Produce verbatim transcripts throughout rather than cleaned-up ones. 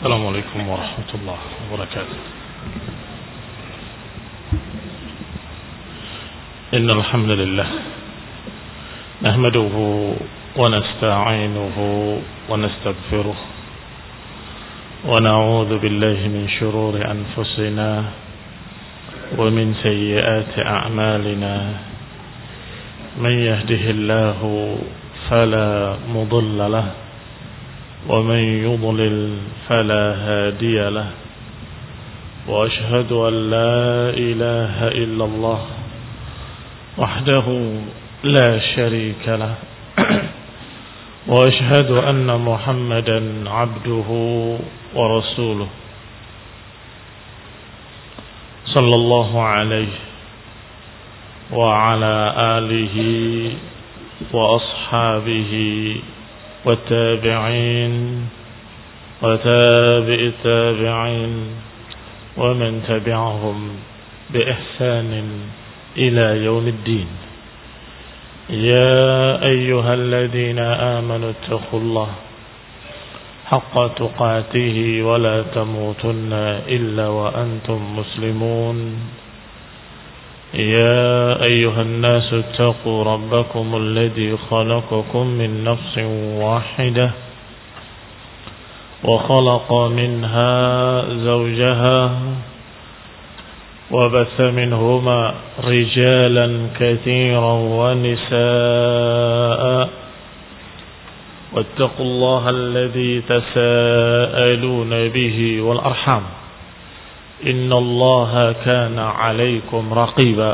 السلام عليكم ورحمة الله وبركاته. إن الحمد لله نحمده ونستعينه ونستغفره ونعوذ بالله من شرور أنفسنا ومن سيئات أعمالنا. من يهده الله فلا مضل له ومن يضلل فلا هادي له، وأشهد أن لا إله إلا الله وحده لا شريك له، وأشهد أن محمدا عبده ورسوله صلى الله عليه وعلى آله وأصحابه والتابعين وتابع التابعين ومن تبعهم بإحسان إلى يوم الدين. يا أيها الذين آمنوا اتقوا الله حق تقاته ولا تموتن إلا وأنتم مسلمون. يا أيها الناس اتقوا ربكم الذي خلقكم من نفس واحدة وخلق منها زوجها وبث منهما رجالا كثيرا ونساء، واتقوا الله الذي تساءلون به والأرحام إن الله كان عليكم رقيبا.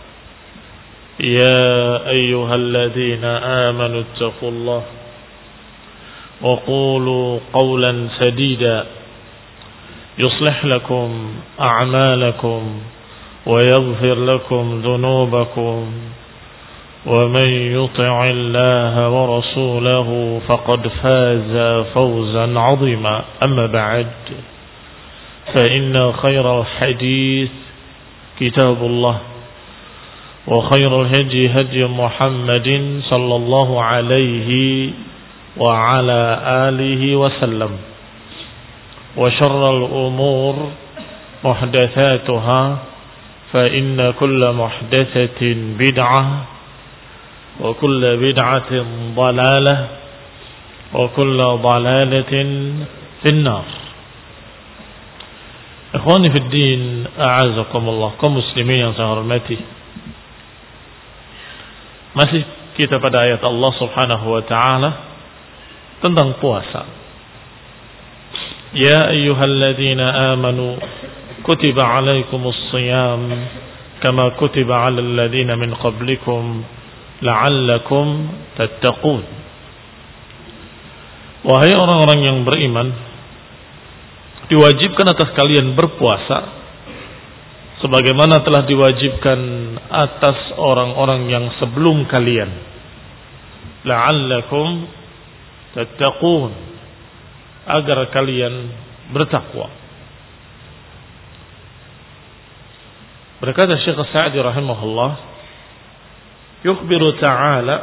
يا أيها الذين آمنوا اتقوا الله وقولوا قولا سديدا يصلح لكم أعمالكم ويغفر لكم ذنوبكم، ومن يطع الله ورسوله فقد فاز فوزا عظيما. أما بعد، فإن خير الحديث كتاب الله، وخير الهدي هدي محمد صلى الله عليه وعلى آله وسلم، وشر الأمور محدثاتها، فإن كل محدثة بدعة وكل بدعة ضلالة وكل ضلالة في النار. Ikhwani fi din, a'azakumullah, kaum muslimin yang saya hormati. Masih kita pada ayat Allah Subhanahu wa taala tentang puasa. Ya ayyuhalladzina amanu kutiba 'alaikumus shiyam kama kutiba 'alal ladzina min qablikum la'allakum tattaqun. Wahai orang-orang yang beriman, diwajibkan atas kalian berpuasa sebagaimana telah diwajibkan atas orang-orang yang sebelum kalian, la'allakum tattaqun, agar kalian bertakwa. Berkata Syekh Sa'di rahimahullah, yukhbiru ta'ala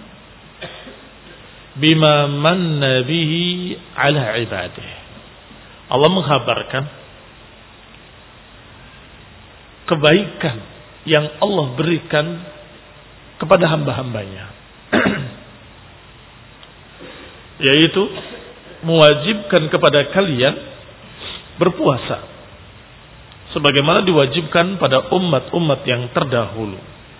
bima manna bihi ala ibadihi. Allah menghabarkan kebaikan yang Allah berikan kepada hamba-hambanya, yaitu mewajibkan kepada kalian berpuasa sebagaimana diwajibkan pada umat-umat yang terdahulu.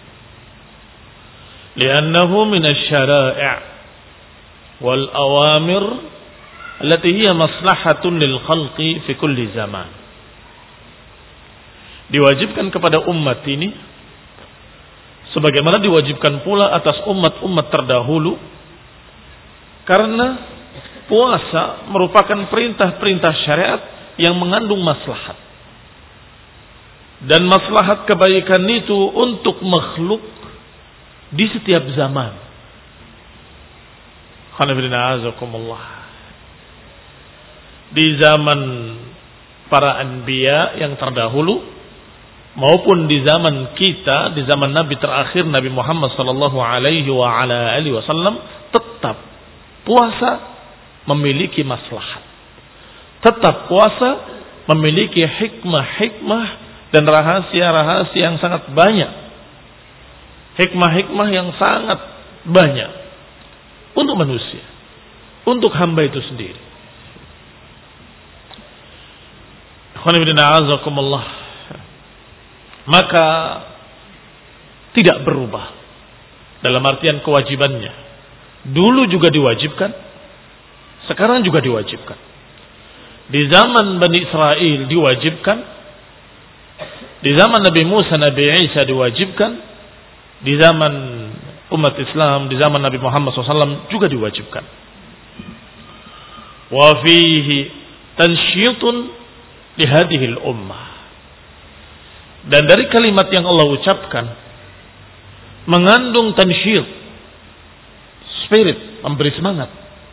Li'annahu minasy-syara'i' wal awamir allati hiya maslahatun lil khalqi fi kulli zaman. Diwajibkan kepada umat ini sebagaimana diwajibkan pula atas umat-umat terdahulu, karena puasa merupakan perintah-perintah syariat yang mengandung maslahat, dan maslahat kebaikan itu untuk makhluk di setiap zaman. Alhamdulillah. Di zaman para anbiya yang terdahulu maupun di zaman kita, di zaman Nabi terakhir Nabi Muhammad sallallahu alaihi wa ala alihi wasallam, tetap puasa memiliki maslahat. Tetap puasa memiliki hikmah-hikmah dan rahasia-rahasia yang sangat banyak. Hikmah-hikmah yang sangat banyak untuk manusia, untuk hamba itu sendiri. Maka tidak berubah dalam artian kewajibannya. Dulu juga diwajibkan, sekarang juga diwajibkan. Di zaman Bani Israel diwajibkan, di zaman Nabi Musa, Nabi Isa diwajibkan, di zaman umat Islam, di zaman Nabi Muhammad shallallahu alaihi wasallam juga diwajibkan. Wa fihi tansyitun li hadhihi al-ummah. Dan dari kalimat yang Allah ucapkan mengandung tansyit, spirit, memberi semangat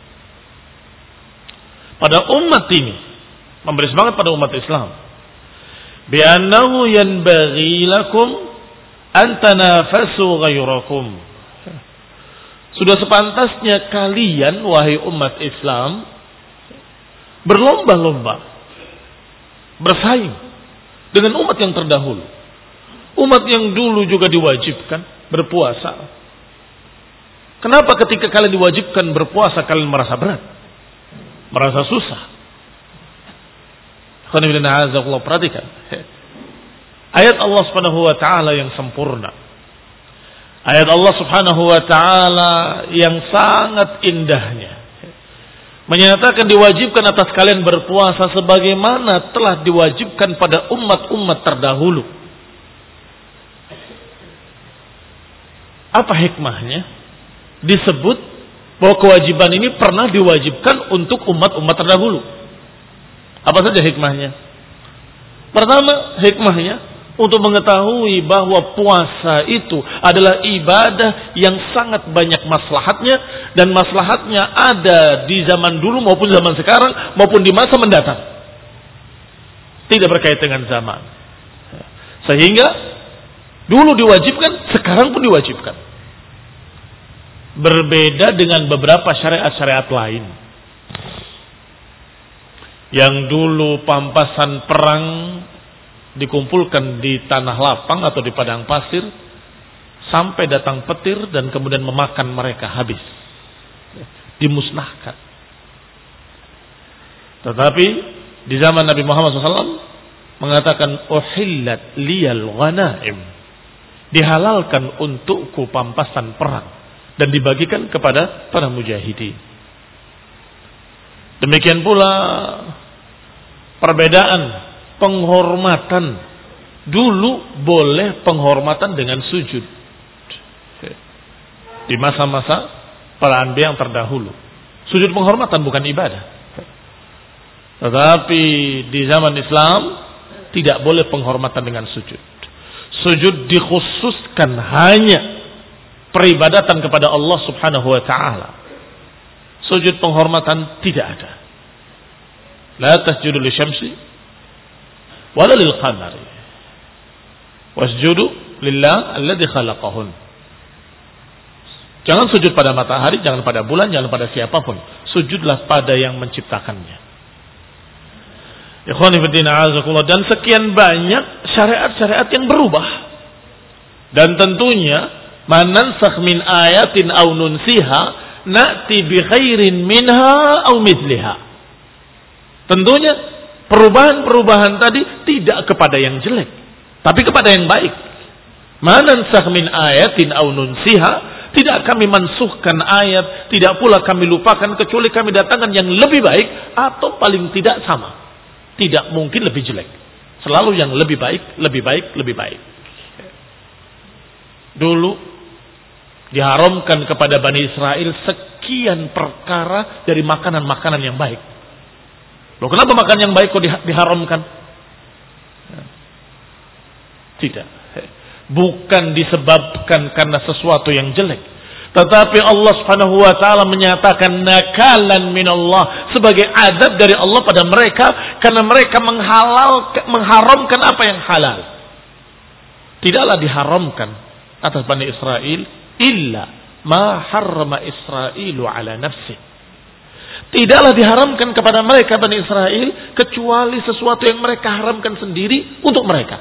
pada umat ini, memberi semangat pada umat Islam. Bi annahu yanbaghi lakum an tanafasu ghairakum. Sudah sepantasnya kalian wahai umat Islam berlomba-lomba, bersaing dengan umat yang terdahulu. Umat yang dulu juga diwajibkan berpuasa. Kenapa ketika kalian diwajibkan berpuasa kalian merasa berat? Merasa susah? Perhatikan ayat Allah Subhanahu wa taala yang sempurna. Ayat Allah Subhanahu wa taala yang sangat indahnya menyatakan diwajibkan atas kalian berpuasa sebagaimana telah diwajibkan pada umat-umat terdahulu. Apa hikmahnya? Disebut bahwa kewajiban ini pernah diwajibkan untuk umat-umat terdahulu. Apa saja hikmahnya? Pertama, hikmahnya untuk mengetahui bahwa puasa itu adalah ibadah yang sangat banyak maslahatnya, dan maslahatnya ada di zaman dulu maupun zaman sekarang maupun di masa mendatang. Tidak berkait dengan zaman. Sehingga dulu diwajibkan, sekarang pun diwajibkan. Berbeda dengan beberapa syariat-syariat lain yang dulu pampasan perang dikumpulkan di tanah lapang atau di padang pasir sampai datang petir dan kemudian memakan mereka habis, dimusnahkan. Tetapi di zaman Nabi Muhammad shallallahu alaihi wasallam mengatakan uhillat liyal ghanaim, dihalalkan untukku pampasan perang dan dibagikan kepada para mujahidin. Demikian pula perbedaan penghormatan. Dulu boleh penghormatan dengan sujud di masa-masa para anbiya yang terdahulu. Sujud penghormatan bukan ibadah. Tetapi di zaman Islam tidak boleh penghormatan dengan sujud. Sujud dikhususkan hanya peribadatan kepada Allah Subhanahu wa taala. Sujud penghormatan tidak ada. La tasjudu lisyamsi wala lil qamari wasjudu lillah alladzi khalaqahun. Jangan sujud pada matahari, jangan pada bulan, jangan pada siapapun. Sujudlah pada yang menciptakannya. Ikhwani fillah a'azakumullah. Dan sekian banyak syariat-syariat yang berubah. Dan tentunya man nansakh min ayatin aw nunsiha na'ti bi khairin minha aw mithliha. Tentunya perubahan-perubahan tadi tidak kepada yang jelek, tapi kepada yang baik. Man nansakh min ayatin aw nunsiha, tidak kami mansuhkan ayat, tidak pula kami lupakan kecuali kami datangkan yang lebih baik atau paling tidak sama. Tidak mungkin lebih jelek. Selalu yang lebih baik, lebih baik, lebih baik. Dulu diharamkan kepada Bani Israel sekian perkara dari makanan-makanan yang baik. Loh, kenapa makan yang baik kok diharamkan? Tidak. Bukan disebabkan karena sesuatu yang jelek, tetapi Allah Subhanahu wa taala menyatakan nakalan minallah, sebagai adab dari Allah pada mereka karena mereka menghalal mengharamkan apa yang halal. Tidaklah diharamkan atas Bani Israel illa ma harrama Israilu ala nafsi, Tidaklah diharamkan kepada mereka Bani Israel kecuali sesuatu yang mereka haramkan sendiri untuk mereka.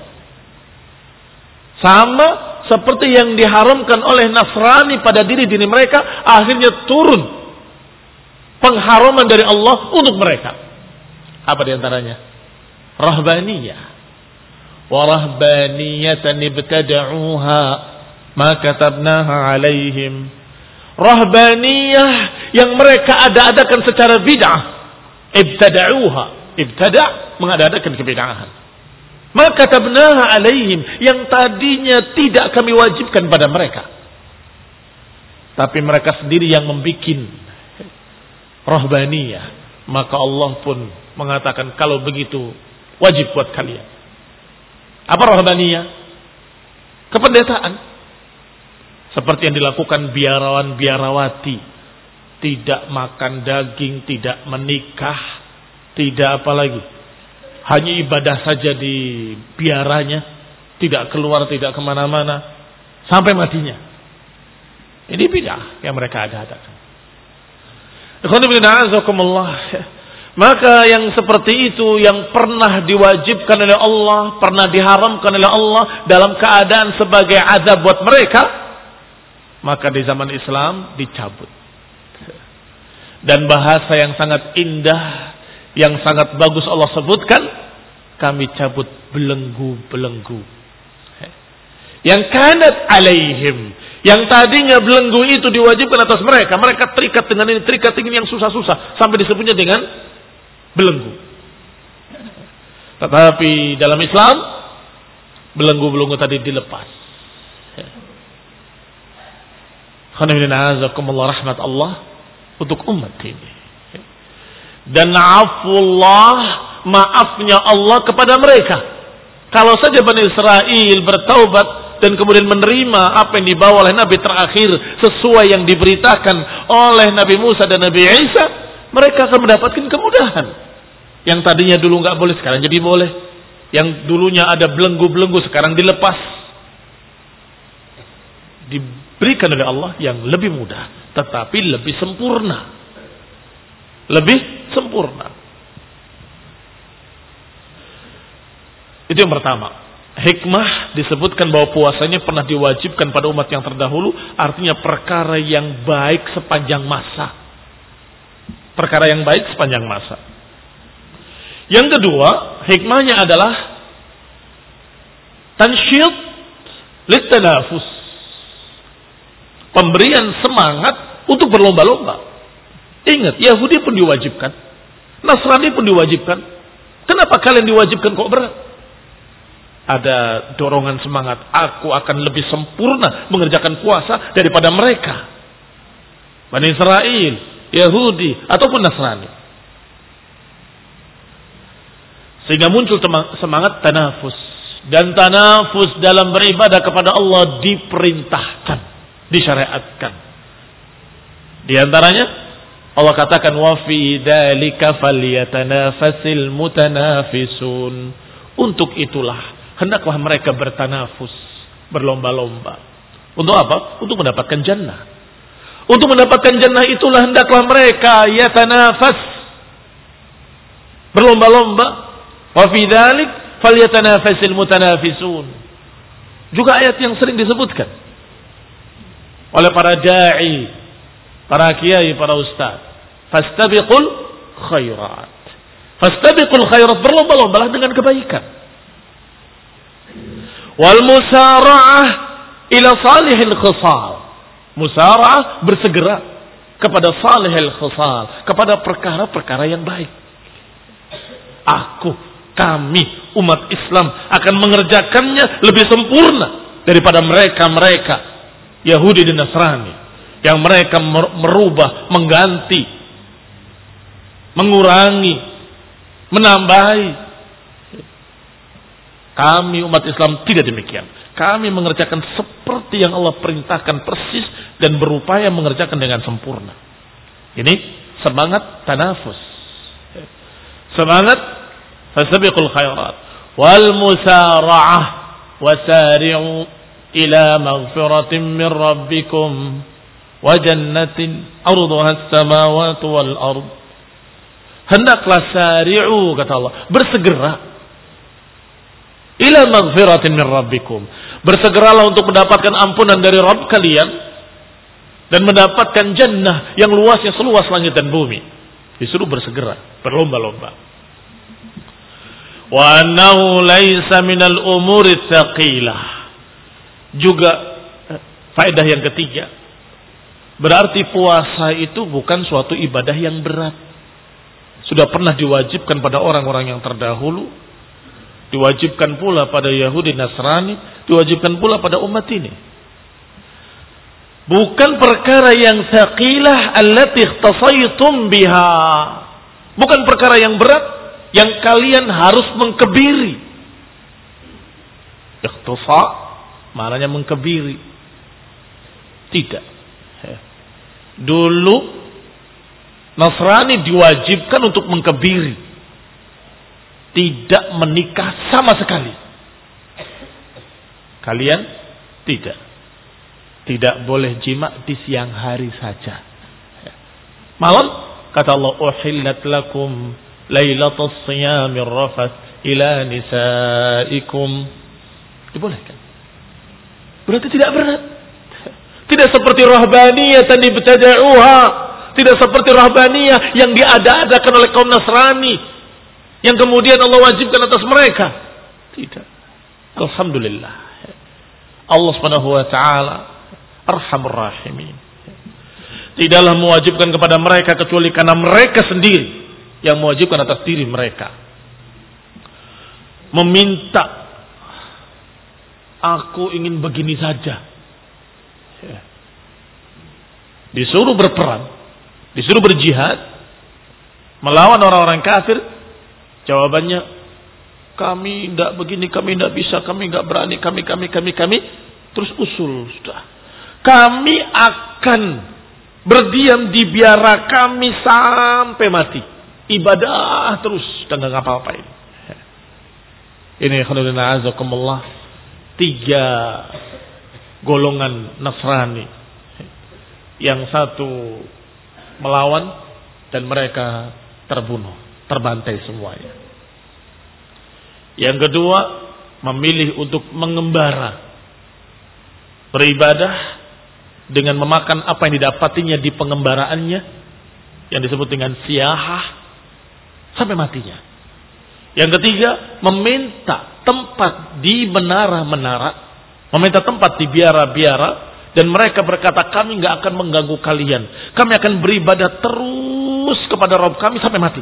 Sama seperti yang diharamkan oleh Nasrani pada diri-diri mereka, akhirnya turun pengharaman dari Allah untuk mereka. Apa diantaranya? Rahbaniyah. Wa rahbaniyatan ibtada'uha ma katabnaha alaihim. Rahbaniyah yang mereka ada-adakan secara bid'ah. Ibtada'uha. Ibtada' mengada-adakan kebid'ahan. Maka katabnaha alaihim, yang tadinya tidak kami wajibkan pada mereka. Tapi mereka sendiri yang membikin rahbaniyah. Maka Allah pun mengatakan kalau begitu wajib buat kalian. Apa rahbaniyah? Kependetaan. Seperti yang dilakukan biarawan-biarawati. Tidak makan daging, tidak menikah, tidak apa lagi. Hanya ibadah saja di biaranya. Tidak keluar, tidak kemana-mana. Sampai matinya. Ini bidah yang mereka ada-adakan. Maka yang seperti itu yang pernah diwajibkan oleh Allah, pernah diharamkan oleh Allah dalam keadaan sebagai azab buat mereka, maka di zaman Islam dicabut. Dan bahasa yang sangat indah, yang sangat bagus Allah sebutkan, kami cabut belenggu-belenggu. Yang kanat alaihim, yang tadinya belenggu itu diwajibkan atas mereka, mereka terikat dengan ini, terikat dengan yang susah-susah, sampai disebutnya dengan belenggu. Tetapi dalam Islam, belenggu-belenggu tadi dilepas. Alhamdulillah rahmat Allah untuk umat ini. Dan afullah, maafnya Allah kepada mereka. Kalau saja Bani Israel bertaubat dan kemudian menerima apa yang dibawa oleh Nabi terakhir sesuai yang diberitakan oleh Nabi Musa dan Nabi Isa, mereka akan mendapatkan kemudahan. Yang tadinya dulu nggak boleh, sekarang jadi boleh. Yang dulunya ada belenggu-belenggu, sekarang dilepas. Diberikan oleh Allah yang lebih mudah, tetapi lebih sempurna. Lebih sempurna. Itu yang pertama. Hikmah disebutkan bahwa puasanya pernah diwajibkan pada umat yang terdahulu, artinya perkara yang baik sepanjang masa. Perkara yang baik sepanjang masa. Yang kedua, hikmahnya adalah tansyid litanafus. Pemberian semangat untuk berlomba-lomba. Ingat, Yahudi pun diwajibkan, Nasrani pun diwajibkan. Kenapa kalian diwajibkan kok berat? Ada dorongan semangat. Aku akan lebih sempurna mengerjakan puasa daripada mereka. Bani Israel, Yahudi, ataupun Nasrani. Sehingga muncul semangat tanafus. Dan tanafus dalam beribadah kepada Allah diperintahkan, disyariatkan. Di antaranya Allah katakan wa fi dzalika falyatanafasil mutanafisun. Untuk itulah hendaklah mereka bertanafus, berlomba-lomba. Untuk apa? Untuk mendapatkan jannah. Untuk mendapatkan jannah itulah hendaklah mereka yatanafas, berlomba-lomba. Wa fi dzalik falyatanafasil mutanafisun. Juga ayat yang sering disebutkan oleh para dai, para kiai, para ustaz. Fastabiqul khairat. Fastabiqul khairat, berlomba-lombalah dengan kebaikan. Wal musara'ah ila salihil khisal. Musara'ah, bersegera kepada salihil khisal, kepada perkara-perkara yang baik. Aku, kami, umat Islam akan mengerjakannya lebih sempurna daripada mereka-mereka Yahudi dan Nasrani yang mereka merubah, mengganti, mengurangi, menambahi. Kami umat Islam tidak demikian. Kami mengerjakan seperti yang Allah perintahkan persis dan berupaya mengerjakan dengan sempurna. Ini semangat tanafus. Semangat fasabiqul khairat wal musara'ah wasari'u ila maghfiratin min rabbikum wa jannatin arduha as-samawati wal ard hendaklah sari'u kata Allah, bersegera ila maghfiratin min rabbikum, bersegeralah untuk mendapatkan ampunan dari Rabb kalian dan mendapatkan jannah yang luasnya seluas langit dan bumi. Disuruh bersegera, berlomba-lomba. Wa annahu laisa minal umuri tsaqilah. Juga faedah yang ketiga, berarti puasa itu bukan suatu ibadah yang berat. Sudah pernah diwajibkan pada orang-orang yang terdahulu, diwajibkan pula pada Yahudi Nasrani, diwajibkan pula pada umat ini. Bukan perkara yang tsaqilah allati ikhtasaytum biha. Bukan perkara yang berat yang kalian harus mengkebiri. Ikhtisa maknanya mengkebiri. Tidak. Dulu Nasrani diwajibkan untuk mengkebiri, tidak menikah sama sekali. Kalian tidak. Tidak boleh jima di siang hari saja. Malam kata Allah, uhillat lakum lailatus siyamir rafath ila nisaikum. Dibolehkan. Berarti tidak berat. Tidak seperti rahbaniyah yang ibtada'uha, tidak seperti rahbaniyah yang diada-adakan oleh kaum Nasrani yang kemudian Allah wajibkan atas mereka. Tidak. Alhamdulillah. Allah Subhanahu wa taala Arhamur Rahimin. Tidaklah mewajibkan kepada mereka kecuali karena mereka sendiri yang mewajibkan atas diri mereka. Meminta, aku ingin begini saja. Disuruh berperang, disuruh berjihad, melawan orang-orang kafir. Jawabannya, kami tidak begini, kami tidak bisa, kami tidak berani, kami, kami, kami, kami. Terus usul sudah. Kami akan berdiam di biara kami sampai mati. Ibadah terus dan nggak ngapa-ngapain. Ini khairullana azakumullah, tiga golongan Nasrani. Yang satu melawan dan mereka terbunuh, terbantai semuanya. Yang kedua memilih untuk mengembara, beribadah dengan memakan apa yang didapatinya di pengembaraannya, yang disebut dengan siyahah, sampai matinya. Yang ketiga, meminta tempat di menara-menara, meminta tempat di biara-biara, dan mereka berkata, kami nggak akan mengganggu kalian, kami akan beribadah terus kepada Rabb kami sampai mati.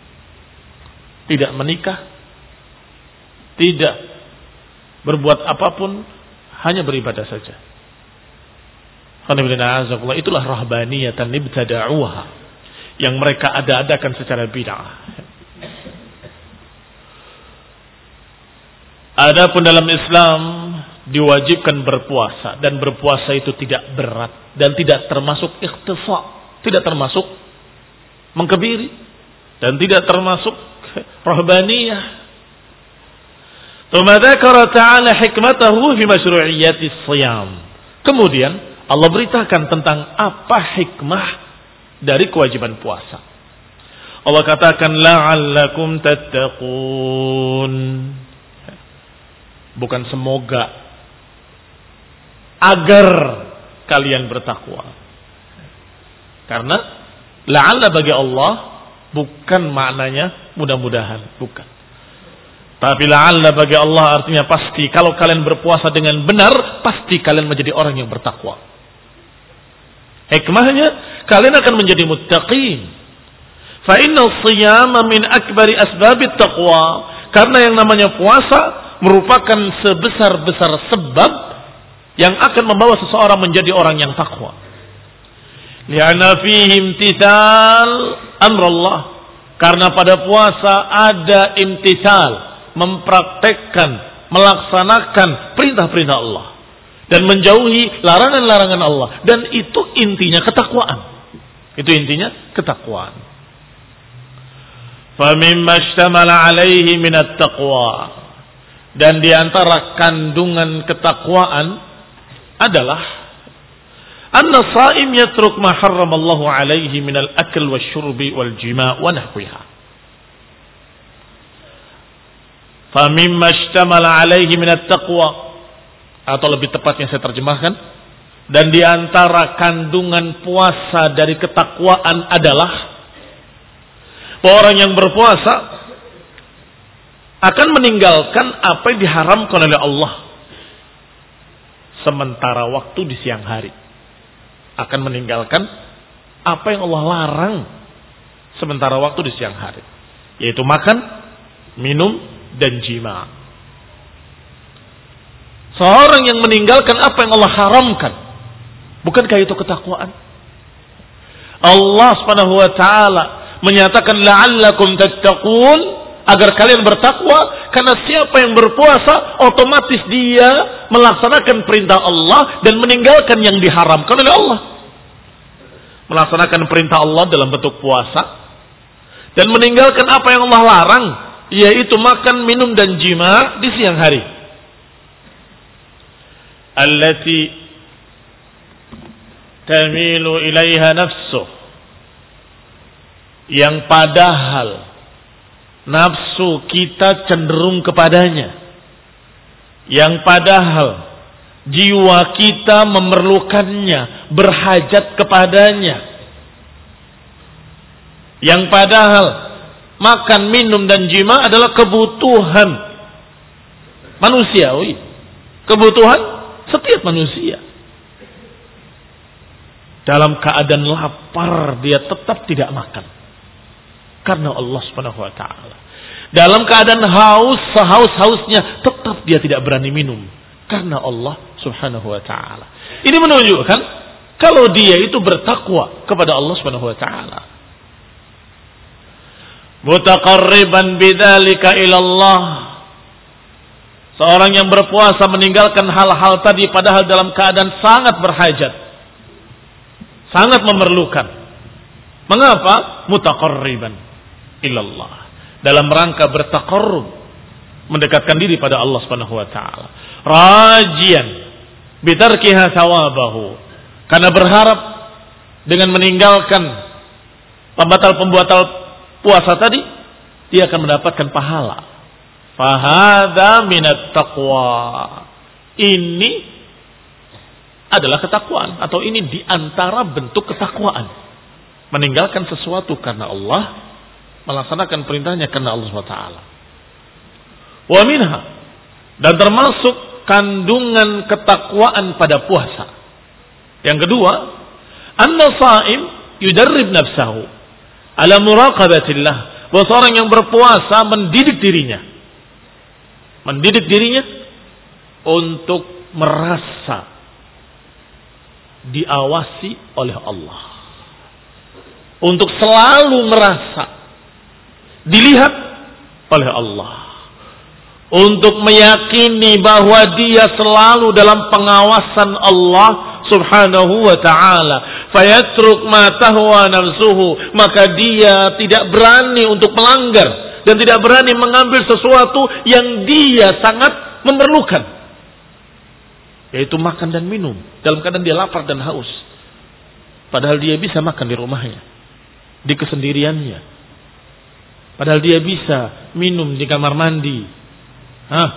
Tidak menikah, tidak berbuat apapun, hanya beribadah saja. Itulah rahbaniyatan ibtada'uha, yang mereka ada-adakan secara bid'ah. Adapun dalam Islam diwajibkan berpuasa, dan berpuasa itu tidak berat dan tidak termasuk ikhtifa, tidak termasuk mengkebiri dan tidak termasuk rahbaniyah. Tsumma dzakara ta'ala hikmatahu fi masyru'iyyatis shiyam. Kemudian Allah beritakan tentang apa hikmah dari kewajiban puasa. Allah katakan la'allakum tattaqun. Bukan semoga, agar kalian bertakwa. Karena la'alla bagi Allah bukan maknanya mudah-mudahan, bukan. Tapi la'alla bagi Allah artinya pasti, kalau kalian berpuasa dengan benar, pasti kalian menjadi orang yang bertakwa. Hikmahnya, kalian akan menjadi muttaqin. Fa inna as-siyama min akbari asbabit taqwa. Karena yang namanya puasa merupakan sebesar-besar sebab yang akan membawa seseorang menjadi orang yang takwa. Li'anna fihi imtithal amrullah. Karena pada puasa ada imtithal, mempraktekkan, melaksanakan perintah-perintah Allah dan menjauhi larangan-larangan Allah, dan itu intinya ketakwaan. Itu intinya ketakwaan. Fa mimma ishtamala alaihi minat taqwa, dan di antara kandungan ketakwaan adalah Anna shaim yatruk ma harramallahu alaihi minal akl wasyurbi wal jima' wa nahwiha. Fa mimma ishtamala alaihi minat taqwa, atau lebih tepatnya saya terjemahkan, dan di antara kandungan puasa dari ketakwaan adalah bahwa orang yang berpuasa akan meninggalkan apa yang diharamkan oleh Allah sementara waktu di siang hari. Akan meninggalkan apa yang Allah larang sementara waktu di siang hari, yaitu makan, minum, dan jima. Seorang yang meninggalkan apa yang Allah haramkan, bukankah itu ketakwaan? Allah Subhanahu wa taala menyatakan la'allakum tattaqun, agar kalian bertakwa, karena siapa yang berpuasa otomatis dia melaksanakan perintah Allah dan meninggalkan yang diharamkan oleh Allah. Melaksanakan perintah Allah dalam bentuk puasa dan meninggalkan apa yang Allah larang, yaitu makan, minum, dan jima di siang hari. Allati tamilu ilaiha nafsuh, yang padahal nafsu kita cenderung kepadanya, yang padahal jiwa kita memerlukannya, berhajat kepadanya, yang padahal makan, minum, dan jima adalah kebutuhan manusiawi, kebutuhan setiap manusia. Dalam keadaan lapar dia tetap tidak makan karena Allah Subhanahu wa taala. Dalam keadaan haus, sehaus-hausnya tetap dia tidak berani minum karena Allah Subhanahu wa taala. Ini menunjukkan kalau dia itu bertakwa kepada Allah Subhanahu wa taala. Mutaqarriban bidzalika ila Allah. Seorang yang berpuasa meninggalkan hal-hal tadi padahal dalam keadaan sangat berhajat, sangat memerlukan. Mengapa? Mutaqarriban ilallah, dalam rangka bertaqarrub, mendekatkan diri pada Allah Subhanahu wa taala. Rajian bitarkiha thawabahu, karena berharap dengan meninggalkan pembatal-pembatal puasa tadi dia akan mendapatkan pahala. Fahadha minat taqwa, ini adalah ketakwaan, atau ini diantara bentuk ketakwaan. Meninggalkan sesuatu karena Allah, melaksanakan perintahnya karena Allah subhanahu wa taala. Wa minha, dan termasuk kandungan ketakwaan pada puasa. Yang kedua, anna shaim yudarrib nafsahu ala muraqabatillah, bahwa seorang yang berpuasa mendidik dirinya, mendidik dirinya untuk merasa diawasi oleh Allah, untuk selalu merasa dilihat oleh Allah, untuk meyakini bahwa dia selalu dalam pengawasan Allah subhanahu wa ta'ala. Fayatruk ma tahwa nafsuhu, maka dia tidak berani untuk melanggar dan tidak berani mengambil sesuatu yang dia sangat memerlukan, yaitu makan dan minum dalam keadaan dia lapar dan haus, padahal dia bisa makan di rumahnya, di kesendiriannya, padahal dia bisa minum di kamar mandi. Hah?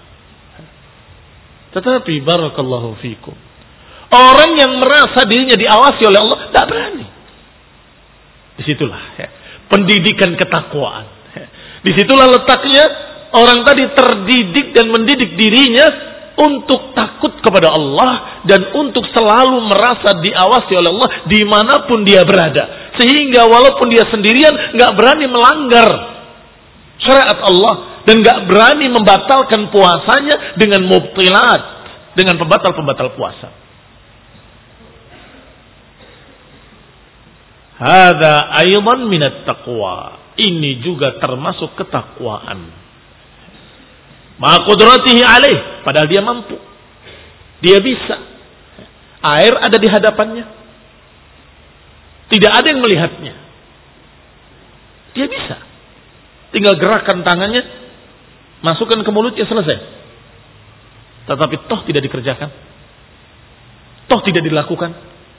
Tetapi barakallahu fikum, orang yang merasa dirinya diawasi oleh Allah tidak berani. Disitulah ya, pendidikan ketakwaan. Disitulah letaknya orang tadi terdidik dan mendidik dirinya untuk takut kepada Allah dan untuk selalu merasa diawasi oleh Allah dimanapun dia berada, sehingga walaupun dia sendirian nggak berani melanggar syariat Allah dan nggak berani membatalkan puasanya dengan mubtilat, dengan pembatal-pembatal puasa. Hada ayman minat taqwa, ini juga termasuk ketakwaan. Ma qudratihi alaih, padahal dia mampu, dia bisa. Air ada di hadapannya, tidak ada yang melihatnya, dia bisa. Tinggal gerakan tangannya, masukkan ke mulutnya, selesai. Tetapi toh tidak dikerjakan, toh tidak dilakukan.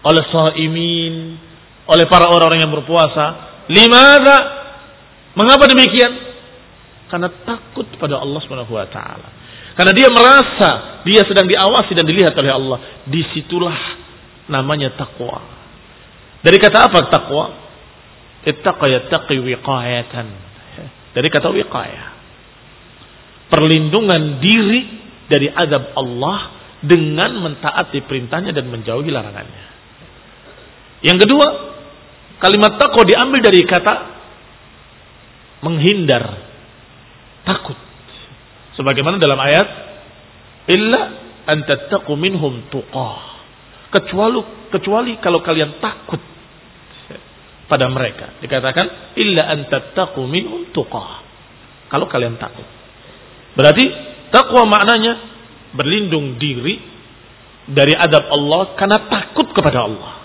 oleh shaimin, oleh para orang-orang yang berpuasa. Limadza? Mengapa demikian? Karena takut pada Allah Subhanahu wa taala. Karena dia merasa dia sedang diawasi dan dilihat oleh Allah. Disitulah namanya takwa. Dari kata apa takwa? Ittaqa yattaqi wiqayatan. Dari kata wiqayah. Perlindungan diri dari azab Allah dengan mentaati perintahnya dan menjauhi larangannya. Yang kedua, kalimat takwa diambil dari kata menghindar, takut. Sebagaimana dalam ayat, illa an tattaqu minhum tuqah. Kecuali kecuali kalau kalian takut pada mereka. Dikatakan illa an tattaqu minhum tuqah. Kalau kalian takut. Berarti takwa maknanya berlindung diri dari adab Allah karena takut kepada Allah.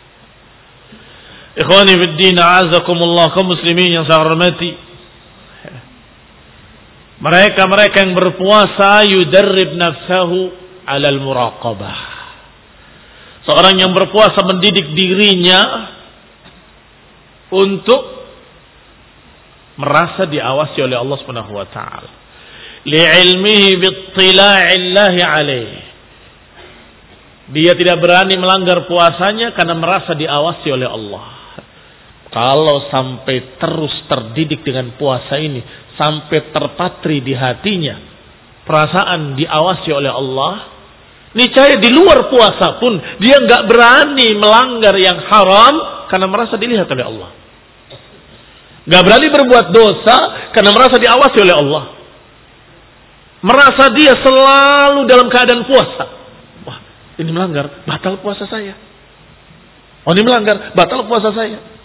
Ikhwani fid din, a'azakumullah, kaum muslimin yang saya hormati. Mereka-mereka yang berpuasa yudarrib nafsahu 'alal muraqabah. Seorang yang berpuasa mendidik dirinya untuk merasa diawasi oleh Allah Subhanahu wa taala. Li'ilmihi bittila'illahi 'alaihi. Dia tidak berani melanggar puasanya karena merasa diawasi oleh Allah. Kalau sampai terus terdidik dengan puasa ini, sampai terpatri di hatinya perasaan diawasi oleh Allah, niscaya di luar puasa pun dia nggak berani melanggar yang haram karena merasa dilihat oleh Allah. Nggak berani berbuat dosa karena merasa diawasi oleh Allah. Merasa dia selalu dalam keadaan puasa. Wah, ini melanggar, batal puasa saya. Oh, ini melanggar, batal puasa saya.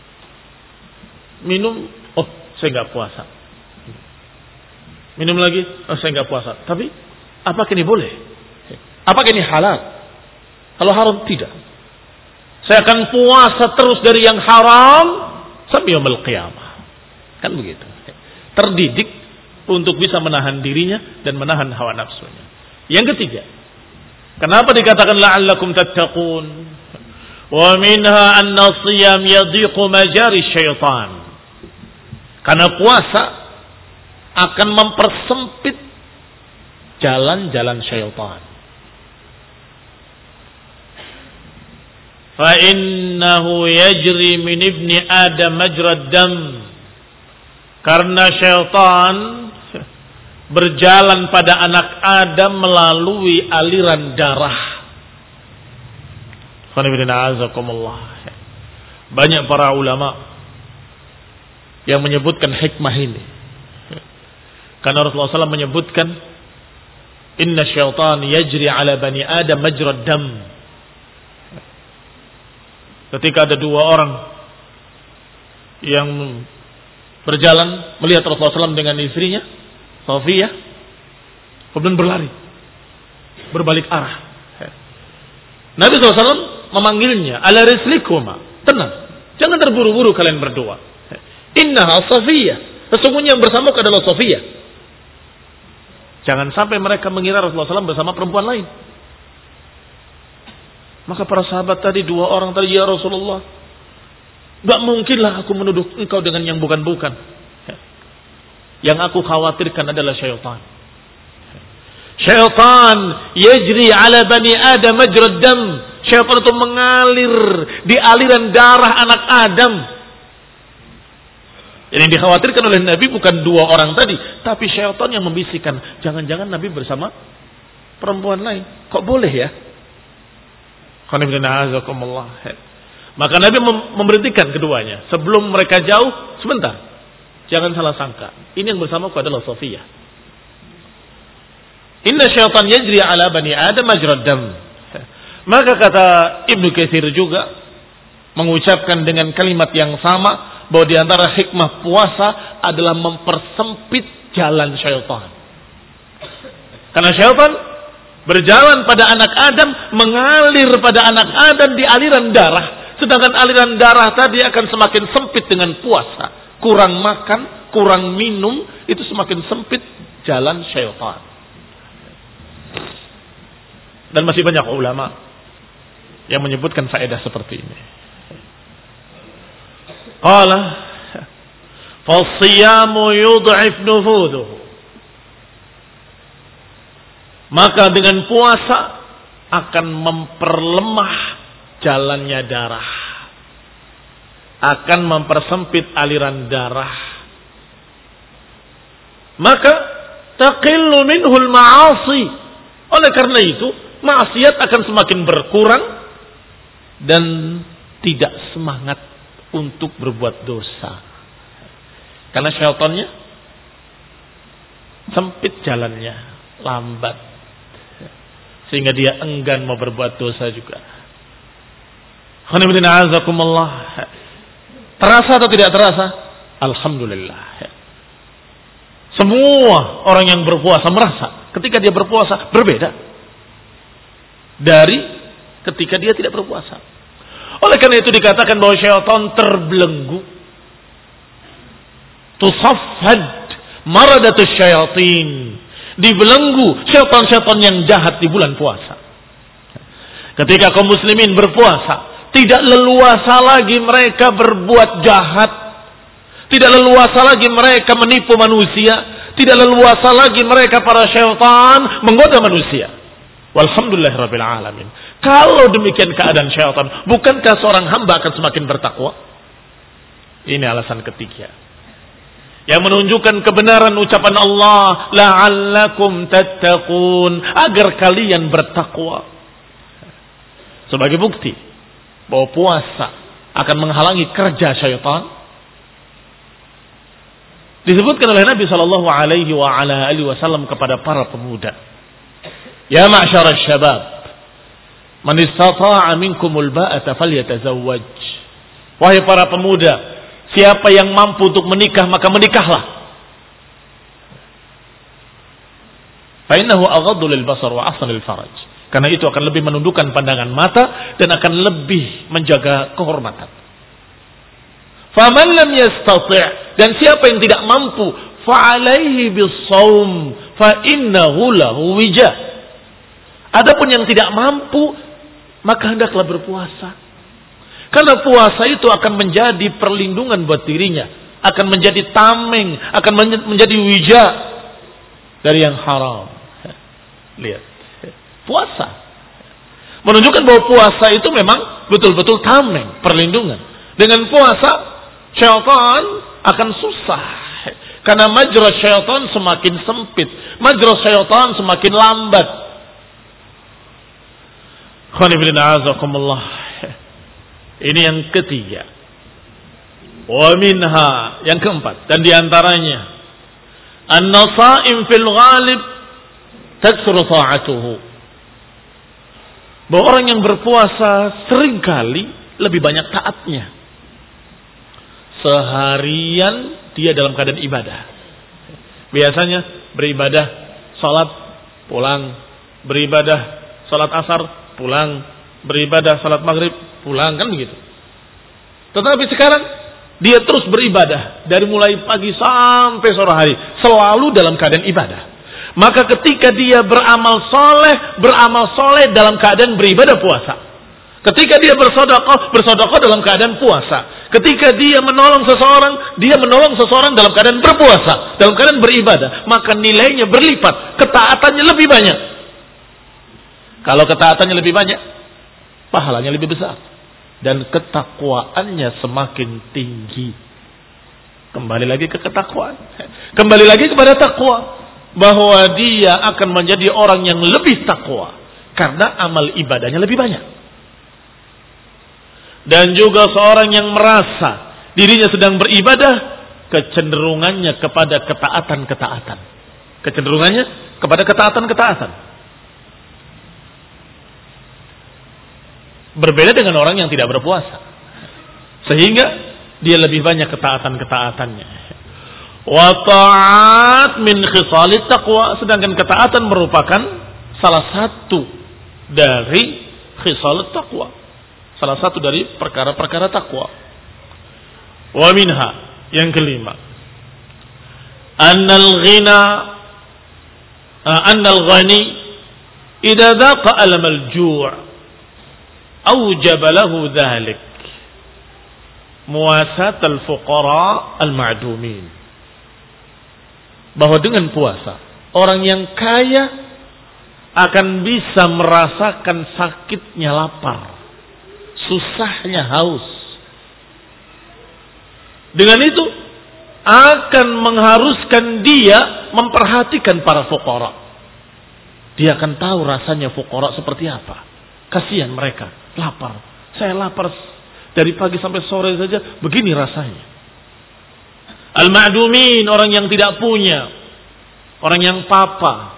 Minum, oh saya nggak puasa. Minum lagi, oh saya nggak puasa. Tapi apakah ini boleh? Apakah ini halal? Kalau haram tidak. Saya akan puasa terus dari yang haram sampai yaumul qiyamah. Kan begitu. Terdidik untuk bisa menahan dirinya dan menahan hawa nafsunya. Yang ketiga, kenapa dikatakan la'allakum tattaqun? Wa minha anna siyam yadhiqu majari syaitan. Karena puasa akan mempersempit jalan-jalan syaitan. Fa innahu yajri min ibni Adam majrad dam. Karena syaitan berjalan pada anak Adam melalui aliran darah. Banyak para ulama yang menyebutkan hikmah ini. Karena Rasulullah shallallahu alaihi wasallam menyebutkan inna syaitan yajri ala bani Adam majrad dam. Ketika ada dua orang yang berjalan melihat Rasulullah shallallahu alaihi wasallam dengan istrinya Safiyah, kemudian berlari berbalik arah. Nabi shallallahu alaihi wasallam memanggilnya, ala rislikuma, tenang, jangan terburu-buru kalian berdua. Innaha Safiyah, sesungguhnya yang bersama adalah Safiyah. Jangan sampai mereka mengira Rasulullah shallallahu alaihi wasallam bersama perempuan lain. Maka para sahabat tadi, dua orang tadi, ya Rasulullah, gak mungkinlah aku menuduh engkau dengan yang bukan-bukan. Yang aku khawatirkan adalah syaitan. Syaitan yajri ala bani Adam majrad dam. Syaitan itu mengalir di aliran darah anak Adam. Yang dikhawatirkan oleh Nabi bukan dua orang tadi, tapi syaitan yang membisikkan, jangan-jangan Nabi bersama perempuan lain. Kok boleh ya? Maka Nabi memberhentikan keduanya. Sebelum mereka jauh, sebentar. Jangan salah sangka. Ini yang bersamaku adalah Safiyah. Inna syaitan yajri ala bani Adam majrad dam. Maka kata Ibnu Katsir juga mengucapkan dengan kalimat yang sama bahwa di antara hikmah puasa adalah mempersempit jalan syaitan. Karena syaitan berjalan pada anak Adam, mengalir pada anak Adam di aliran darah. Sedangkan aliran darah tadi akan semakin sempit dengan puasa. Kurang makan, kurang minum, itu semakin sempit jalan syaitan. Dan masih banyak ulama yang menyebutkan faedah seperti ini. Qala fas-siyamu yud'if nufuduhu. Maka dengan puasa akan memperlemah jalannya darah, akan mempersempit aliran darah. Maka taqillu minhul ma'asi. Oleh karena itu, maksiat akan semakin berkurang dan tidak semangat untuk berbuat dosa. Karena syaitannya sempit jalannya, lambat, sehingga dia enggan mau berbuat dosa juga. Terasa atau tidak terasa? Alhamdulillah. Semua orang yang berpuasa merasa ketika dia berpuasa berbeda dari ketika dia tidak berpuasa. Oleh karena itu dikatakan bahwa syaitan terbelenggu. Tusaffad maradatus syayatin. Dibelenggu syaitan-syaitan yang jahat di bulan puasa. Ketika kaum muslimin berpuasa, tidak leluasa lagi mereka berbuat jahat. Tidak leluasa lagi mereka menipu manusia. Tidak leluasa lagi mereka para syaitan menggoda manusia. Walhamdulillahirabbil alamin. Kalau demikian keadaan syaitan, bukankah seorang hamba akan semakin bertakwa? Ini alasan ketiga yang menunjukkan kebenaran ucapan Allah, la'allakum tattaqun, agar kalian bertakwa. Sebagai bukti bahwa puasa akan menghalangi kerja syaitan, disebutkan oleh Nabi sallallahu alaihi wa ala alihi wasallam kepada para pemuda, ya ma'syarasy syabab, man istata'a minkumul ba'ata falyatazawwaj. Wahai para pemuda, siapa yang mampu untuk menikah maka menikahlah. Fa innahu aghaddu lil basar wa ahsanu lil faraj. Karena itu akan lebih menundukkan pandangan mata dan akan lebih menjaga kehormatan. Faman lam yastati', dan siapa yang tidak mampu, fa alaihi bis-shaum fa innahu lahu wija. Adapun yang tidak mampu, maka hendaklah berpuasa. Karena puasa itu akan menjadi perlindungan buat dirinya, akan menjadi tameng, akan menjadi wija dari yang haram. Lihat, puasa menunjukkan bahwa puasa itu memang betul-betul tameng, perlindungan. Dengan puasa, syaitan akan susah. Karena majra syaitan semakin sempit, majra syaitan semakin lambat. Ini yang ketiga. Wa minha, yang keempat, dan diantaranya an-nasaim fil ghalib taksuru ta'atuhu. Bahwa orang yang berpuasa seringkali lebih banyak taatnya. Seharian dia dalam keadaan ibadah. Biasanya beribadah, salat, pulang, beribadah, salat asar, pulang, beribadah, salat maghrib, pulang, kan begitu. Tetapi sekarang dia terus beribadah dari mulai pagi sampai sore hari, selalu dalam keadaan ibadah. Maka ketika dia beramal soleh, beramal soleh dalam keadaan beribadah puasa. Ketika dia bersedekah, bersedekah dalam keadaan puasa. Ketika dia menolong seseorang, dia menolong seseorang dalam keadaan berpuasa, dalam keadaan beribadah. Maka nilainya berlipat, ketaatannya lebih banyak. Kalau ketaatannya lebih banyak, pahalanya lebih besar. Dan ketakwaannya semakin tinggi. Kembali lagi ke ketakwaan. Kembali lagi kepada takwa. Bahwa dia akan menjadi orang yang lebih takwa. Karena amal ibadahnya lebih banyak. Dan juga seorang yang merasa dirinya sedang beribadah, kecenderungannya kepada ketaatan-ketaatan. Kecenderungannya kepada ketaatan-ketaatan. Berbeda dengan orang yang tidak berpuasa. Sehingga dia lebih banyak ketaatan-ketaatannya. Wa ta'at min khisalit taqwa. Sedangkan ketaatan merupakan salah satu dari khisalit taqwa. Salah satu dari perkara-perkara takwa. Wa minha, yang kelima, annal ghina annal ghani idza dhaqa alam al-ju' aujaba lahu dzalik muasat al-fuqara al-ma'dumin. Bahwa dengan puasa orang yang kaya akan bisa merasakan sakitnya lapar, susahnya haus. Dengan itu akan mengharuskan dia memperhatikan para fuqara. Dia akan tahu rasanya fuqara seperti apa. Kasihan mereka, lapar. Saya lapar dari pagi sampai sore saja, begini rasanya. Al-ma'dumin, orang yang tidak punya, orang yang papa.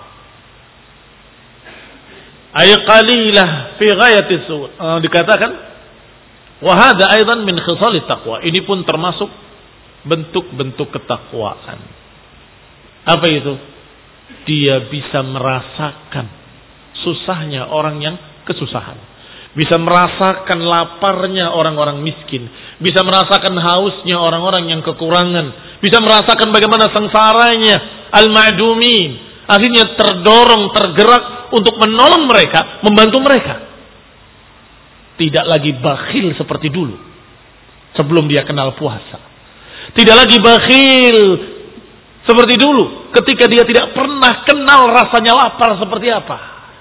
Ay qalilah fi ghayati su'. Uh, dikatakan wa hadza aidan min khisalit taqwa. Ini pun termasuk bentuk-bentuk ketakwaan. Apa itu? Dia bisa merasakan susahnya orang yang kesusahan. Bisa merasakan laparnya orang-orang miskin. Bisa merasakan hausnya orang-orang yang kekurangan. Bisa merasakan bagaimana sengsaranya al-ma'dumin. Akhirnya terdorong, tergerak untuk menolong mereka, membantu mereka. Tidak lagi bakhil seperti dulu sebelum dia kenal puasa. Tidak lagi bakhil seperti dulu ketika dia tidak pernah kenal rasanya lapar seperti apa.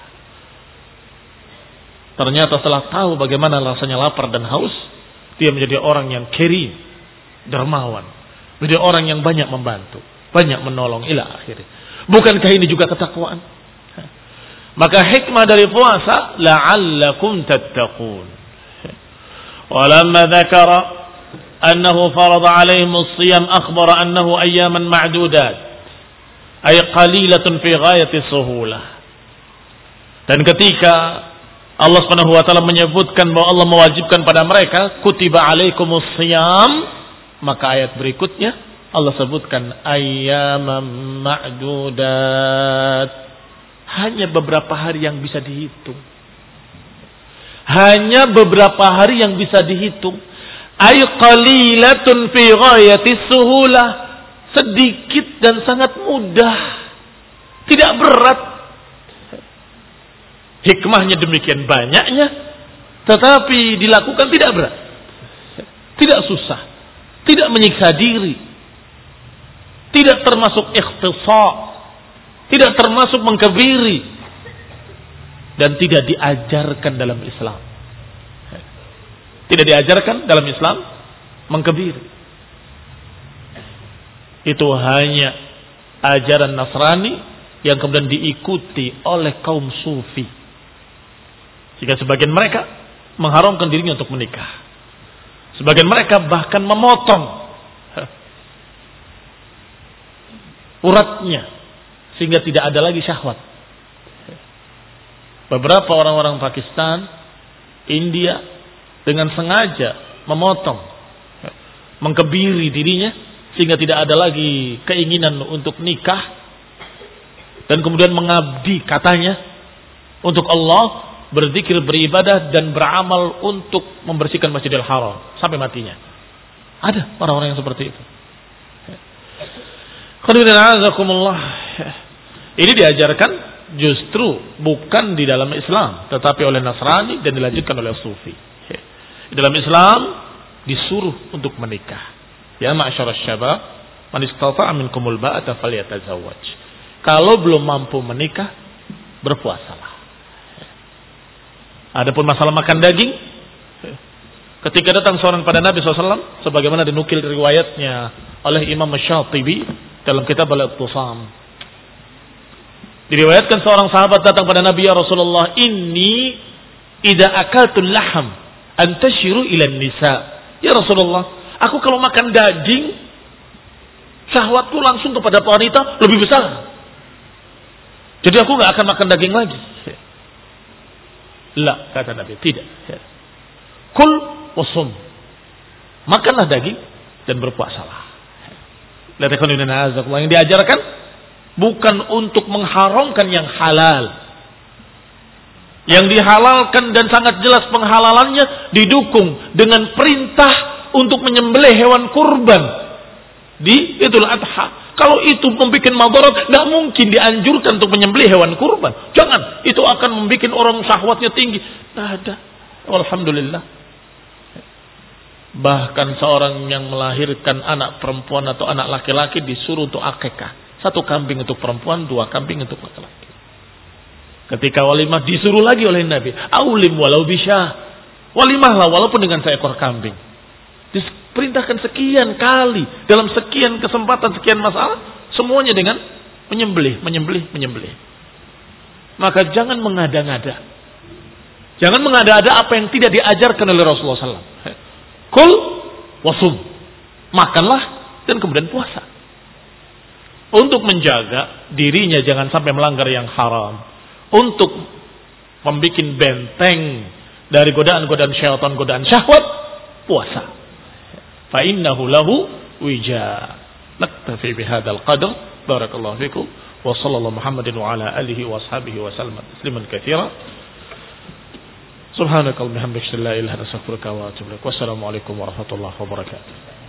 Ternyata setelah tahu bagaimana rasanya lapar dan haus, dia menjadi orang yang karim, dermawan, menjadi orang yang banyak membantu, banyak menolong ila akhirnya. Bukankah ini juga ketakwaan? Maka hikmah dari puasa, la'allakum tattaqun. Walamma dzakara annahu farada 'alaihim as-siyam akhbara annahu ayyaman ma'dudat ay qalilatun fi ghayati suhulah. Dan ketika Allah Subhanahu wa taala menyebutkan bahwa Allah mewajibkan pada mereka kutiba 'alaikumus siyam, maka ayat berikutnya Allah sebutkan ayyaman ma'dudat, hanya beberapa hari yang bisa dihitung. Hanya beberapa hari yang bisa dihitung. Ay qalilatun fi ghayati suhulah, sedikit dan sangat mudah, tidak berat. Hikmahnya demikian banyaknya, tetapi dilakukan tidak berat, tidak susah, tidak menyiksa diri. Tidak termasuk ikhtisar, tidak termasuk mengkebiri, dan tidak diajarkan dalam Islam. Tidak diajarkan dalam Islam mengkebiri. Itu hanya ajaran Nasrani yang kemudian diikuti oleh kaum sufi. Jika sebagian mereka mengharamkan dirinya untuk menikah, sebagian mereka bahkan memotong uratnya sehingga tidak ada lagi syahwat. Beberapa orang-orang Pakistan, India dengan sengaja memotong, mengkebiri dirinya sehingga tidak ada lagi keinginan untuk nikah, dan kemudian mengabdi katanya untuk Allah, berzikir, beribadah dan beramal untuk membersihkan Masjidil Haram sampai matinya. Ada orang-orang yang seperti itu. Ini diajarkan justru bukan di dalam Islam, tetapi oleh Nasrani dan dilanjutkan oleh Sufi. Di dalam Islam disuruh untuk menikah. Ya ma'syarasy syabab, man istata'a minkumul ba'ata falyatazawwaj. Kalau belum mampu menikah, berpuasalah. Adapun masalah makan daging, ketika datang seorang pada Nabi shallallahu alaihi wasallam, sebagaimana dinukil riwayatnya oleh Imam Syatibi dalam kitab Al-Ittisam, diriwayatkan seorang sahabat datang pada Nabi, ya Rasulullah, inni idza akaltul laham antashiru ila nisa. Ya Rasulullah, aku kalau makan daging, syahwatku langsung kepada wanita lebih besar. Jadi aku nggak akan makan daging lagi. La, kata Nabi, tidak. Kul wasum, makanlah daging dan berpuasalah. Yang diajarkan bukan untuk mengharamkan yang halal. Yang dihalalkan dan sangat jelas penghalalannya didukung dengan perintah untuk menyembelih hewan kurban di Idul Adha. Kalau itu membuat madarat, tidak mungkin dianjurkan untuk menyembelih hewan kurban. Jangan, itu akan membuat orang syahwatnya tinggi. Tidak ada. Alhamdulillah. Bahkan seorang yang melahirkan anak perempuan atau anak laki-laki disuruh untuk akikah. Satu kambing untuk perempuan, dua kambing untuk laki-laki. Ketika walimah disuruh lagi oleh Nabi, aulim walau bisyah. Walimahlah walaupun dengan seekor kambing. Diperintahkan sekian kali dalam sekian kesempatan, sekian masalah, semuanya dengan menyembelih, menyembelih, menyembelih. Maka jangan mengada-ngada. Jangan mengada-ada apa yang tidak diajarkan oleh Rasulullah sallallahu alaihi wasallam. Kul wasum. Makanlah dan kemudian puasa. Untuk menjaga dirinya jangan sampai melanggar yang haram. Untuk membuat benteng dari godaan-godaan syaitan, godaan syahwat, puasa. Fa innahu lahu wija. Naktafi bihadzal qadr. Barakallahu fikum. Wa sallallahu Muhammadin wa ala alihi wa ashabihi wa sallam tasliman katsira. Subhanakallahumma wa bihamdika la ilaha illa anta astaghfiruka wa atubu ilaik. Wassalamu alaikum warahmatullahi wabarakatuh.